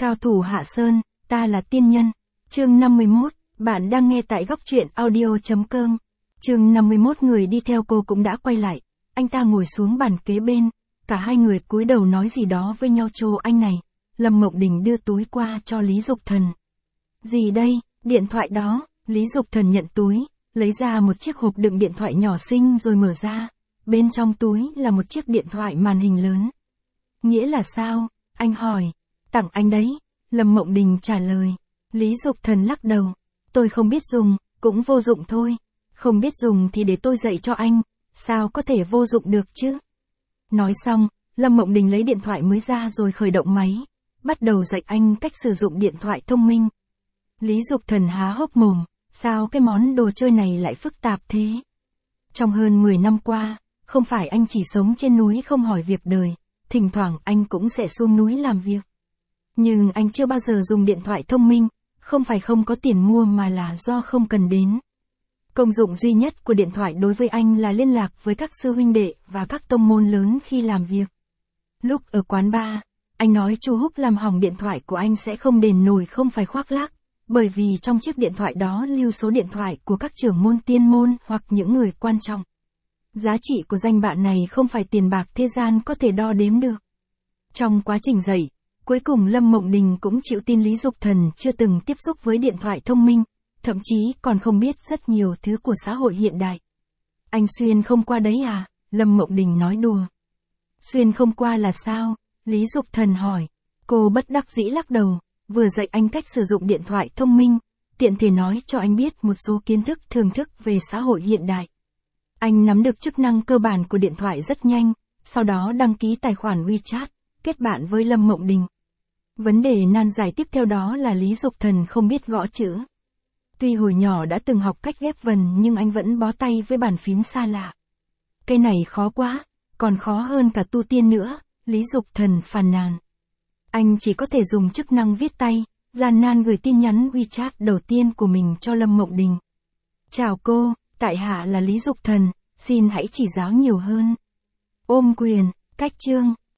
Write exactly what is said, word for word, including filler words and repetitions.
Cao thủ Hạ Sơn, ta là tiên nhân. Chương năm mươi mốt, bạn đang nghe tại góc truyện audio chấm com. Chương năm mươi mốt người đi theo cô cũng đã quay lại. Anh ta ngồi xuống bàn kế bên, cả hai người cúi đầu nói gì đó với nhau. Chô anh này. Lâm Mộng Đình đưa túi qua cho Lý Dục Thần. Gì đây? Điện thoại đó. Lý Dục Thần nhận túi, lấy ra một chiếc hộp đựng điện thoại nhỏ xinh rồi mở ra. Bên trong túi là một chiếc điện thoại màn hình lớn. Nghĩa là sao? Anh hỏi. Tặng anh đấy. Lâm Mộng Đình trả lời. Lý Dục Thần lắc đầu. Tôi không biết dùng, cũng vô dụng thôi. Không biết dùng thì để tôi dạy cho anh. Sao có thể vô dụng được chứ? Nói xong, Lâm Mộng Đình lấy điện thoại mới ra rồi khởi động máy. Bắt đầu dạy anh cách sử dụng điện thoại thông minh. Lý Dục Thần há hốc mồm. Sao cái món đồ chơi này lại phức tạp thế? Trong hơn mười năm qua, không phải anh chỉ sống trên núi không hỏi việc đời. Thỉnh thoảng anh cũng sẽ xuống núi làm việc. Nhưng anh chưa bao giờ dùng điện thoại thông minh. Không phải không có tiền mua mà là do không cần đến. Công dụng duy nhất của điện thoại đối với anh là liên lạc với các sư huynh đệ và các tông môn lớn khi làm việc. Lúc ở quán bar, anh nói chú Húc làm hỏng điện thoại của anh sẽ không đền nổi, không phải khoác lác. Bởi vì trong chiếc điện thoại đó lưu số điện thoại của các trưởng môn tiên môn hoặc những người quan trọng. Giá trị của danh bạ này không phải tiền bạc thế gian có thể đo đếm được. Trong quá trình dạy, cuối cùng Lâm Mộng Đình cũng chịu tin Lý Dục Thần chưa từng tiếp xúc với điện thoại thông minh, thậm chí còn không biết rất nhiều thứ của xã hội hiện đại. Anh xuyên không qua đấy à? Lâm Mộng Đình nói đùa. Xuyên không qua là sao? Lý Dục Thần hỏi. Cô bất đắc dĩ lắc đầu, vừa dạy anh cách sử dụng điện thoại thông minh, tiện thể nói cho anh biết một số kiến thức thưởng thức về xã hội hiện đại. Anh nắm được chức năng cơ bản của điện thoại rất nhanh, sau đó đăng ký tài khoản WeChat, kết bạn với Lâm Mộng Đình. Vấn đề nan giải tiếp theo đó là Lý Dục Thần không biết gõ chữ. Tuy hồi nhỏ đã từng học cách ghép vần nhưng anh vẫn bó tay với bàn phím xa lạ. Cái này khó quá, còn khó hơn cả tu tiên nữa, Lý Dục Thần phàn nàn. Anh chỉ có thể dùng chức năng viết tay, gian nan gửi tin nhắn WeChat đầu tiên của mình cho Lâm Mộng Đình. Chào cô, tại hạ là Lý Dục Thần, xin hãy chỉ giáo nhiều hơn. Ôm quyền, cách chương.